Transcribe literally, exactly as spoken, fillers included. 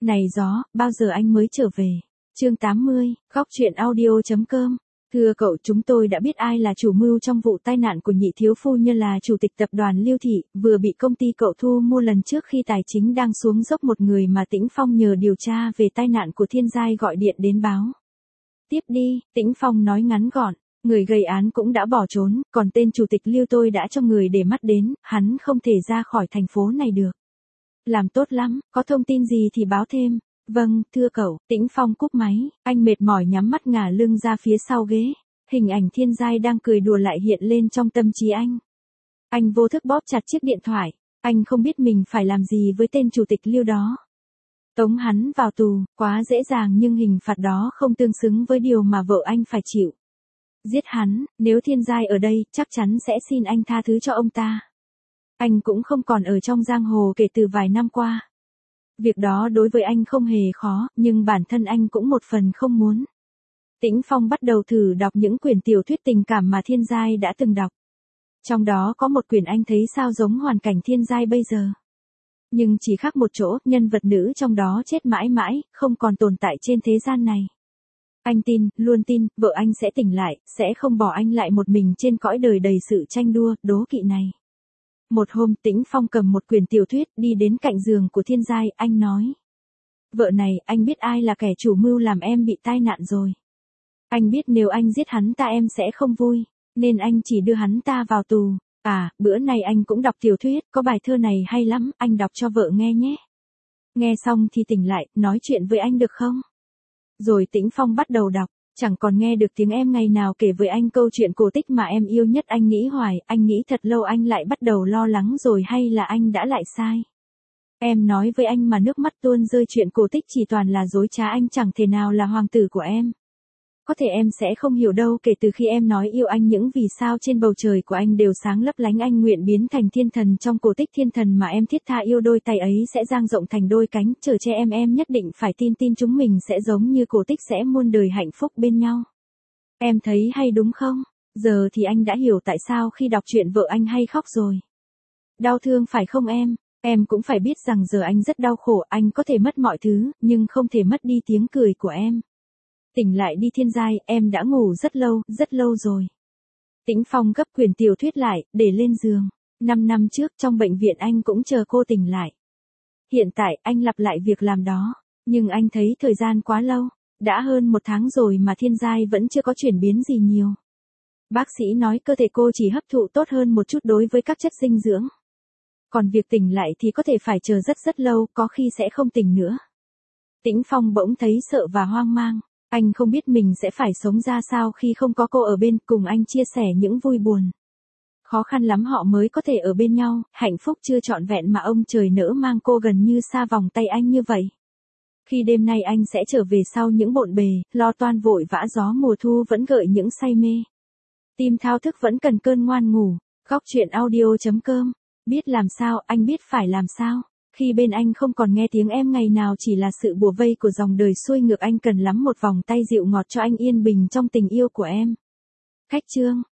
Này gió, bao giờ anh mới trở về? Chương tám mươi, góc truyện audio chấm com. Thưa cậu, chúng tôi đã biết ai là chủ mưu trong vụ tai nạn của nhị thiếu phu nhân là chủ tịch tập đoàn Liêu Thị, vừa bị công ty cậu thu mua lần trước khi tài chính đang xuống dốc. Một người mà Tĩnh Phong nhờ điều tra về tai nạn của Thiên Giai gọi điện đến báo. Tiếp đi, Tĩnh Phong nói ngắn gọn. Người gây án cũng đã bỏ trốn, còn tên chủ tịch Liêu tôi đã cho người để mắt đến, hắn không thể ra khỏi thành phố này được. Làm tốt lắm, có thông tin gì thì báo thêm. Vâng, thưa cậu. Tĩnh Phong cúp máy, anh mệt mỏi nhắm mắt ngả lưng ra phía sau ghế. Hình ảnh Thiên Giai đang cười đùa lại hiện lên trong tâm trí anh. Anh vô thức bóp chặt chiếc điện thoại, anh không biết mình phải làm gì với tên chủ tịch Liêu đó. Tống hắn vào tù, quá dễ dàng nhưng hình phạt đó không tương xứng với điều mà vợ anh phải chịu. Giết hắn, nếu Thiên Giai ở đây, chắc chắn sẽ xin anh tha thứ cho ông ta. Anh cũng không còn ở trong giang hồ kể từ vài năm qua. Việc đó đối với anh không hề khó, nhưng bản thân anh cũng một phần không muốn. Tĩnh Phong bắt đầu thử đọc những quyển tiểu thuyết tình cảm mà Thiên Giai đã từng đọc. Trong đó có một quyển anh thấy sao giống hoàn cảnh Thiên Giai bây giờ. Nhưng chỉ khác một chỗ, nhân vật nữ trong đó chết mãi mãi, không còn tồn tại trên thế gian này. Anh tin, luôn tin, vợ anh sẽ tỉnh lại, sẽ không bỏ anh lại một mình trên cõi đời đầy sự tranh đua, đố kỵ này. Một hôm, Tĩnh Phong cầm một quyển tiểu thuyết đi đến cạnh giường của Thiên Giai, anh nói. Vợ này, anh biết ai là kẻ chủ mưu làm em bị tai nạn rồi. Anh biết nếu anh giết hắn ta em sẽ không vui, nên anh chỉ đưa hắn ta vào tù. À, bữa nay anh cũng đọc tiểu thuyết, có bài thơ này hay lắm, anh đọc cho vợ nghe nhé. Nghe xong thì tỉnh lại, nói chuyện với anh được không? Rồi Tĩnh Phong bắt đầu đọc, chẳng còn nghe được tiếng em ngày nào kể với anh câu chuyện cổ tích mà em yêu nhất. Anh nghĩ hoài, anh nghĩ thật lâu anh lại bắt đầu lo lắng rồi, hay là anh đã lại sai. Em nói với anh mà nước mắt tuôn rơi, chuyện cổ tích chỉ toàn là dối trá, anh chẳng thể nào là hoàng tử của em. Có thể em sẽ không hiểu đâu, kể từ khi em nói yêu anh những vì sao trên bầu trời của anh đều sáng lấp lánh, anh nguyện biến thành thiên thần trong cổ tích. Thiên thần mà em thiết tha yêu, đôi tay ấy sẽ dang rộng thành đôi cánh, chở che em em nhất định phải tin tin chúng mình sẽ giống như cổ tích, sẽ muôn đời hạnh phúc bên nhau. Em thấy hay đúng không? Giờ thì anh đã hiểu tại sao khi đọc chuyện vợ anh hay khóc rồi. Đau thương phải không em? Em cũng phải biết rằng giờ anh rất đau khổ, anh có thể mất mọi thứ, nhưng không thể mất đi tiếng cười của em. Tỉnh lại đi Thiên Giai, em đã ngủ rất lâu, rất lâu rồi. Tĩnh Phong gấp quyển tiểu thuyết lại, để lên giường. Năm năm trước trong bệnh viện anh cũng chờ cô tỉnh lại. Hiện tại anh lặp lại việc làm đó, nhưng anh thấy thời gian quá lâu. Đã hơn một tháng rồi mà Thiên Giai vẫn chưa có chuyển biến gì nhiều. Bác sĩ nói cơ thể cô chỉ hấp thụ tốt hơn một chút đối với các chất dinh dưỡng. Còn việc tỉnh lại thì có thể phải chờ rất rất lâu, có khi sẽ không tỉnh nữa. Tĩnh Phong bỗng thấy sợ và hoang mang. Anh không biết mình sẽ phải sống ra sao khi không có cô ở bên, cùng anh chia sẻ những vui buồn. Khó khăn lắm họ mới có thể ở bên nhau, hạnh phúc chưa trọn vẹn mà ông trời nỡ mang cô gần như xa vòng tay anh như vậy. Khi đêm nay anh sẽ trở về sau những bộn bề, lo toan vội vã, gió mùa thu vẫn gợi những say mê. Tim thao thức vẫn cần cơn ngoan ngủ. Góc truyện audio chấm com. Biết làm sao, anh biết phải làm sao. Khi bên anh không còn nghe tiếng em ngày nào chỉ là sự bủa vây của dòng đời xuôi ngược, anh cần lắm một vòng tay dịu ngọt cho anh yên bình trong tình yêu của em. Khách chương.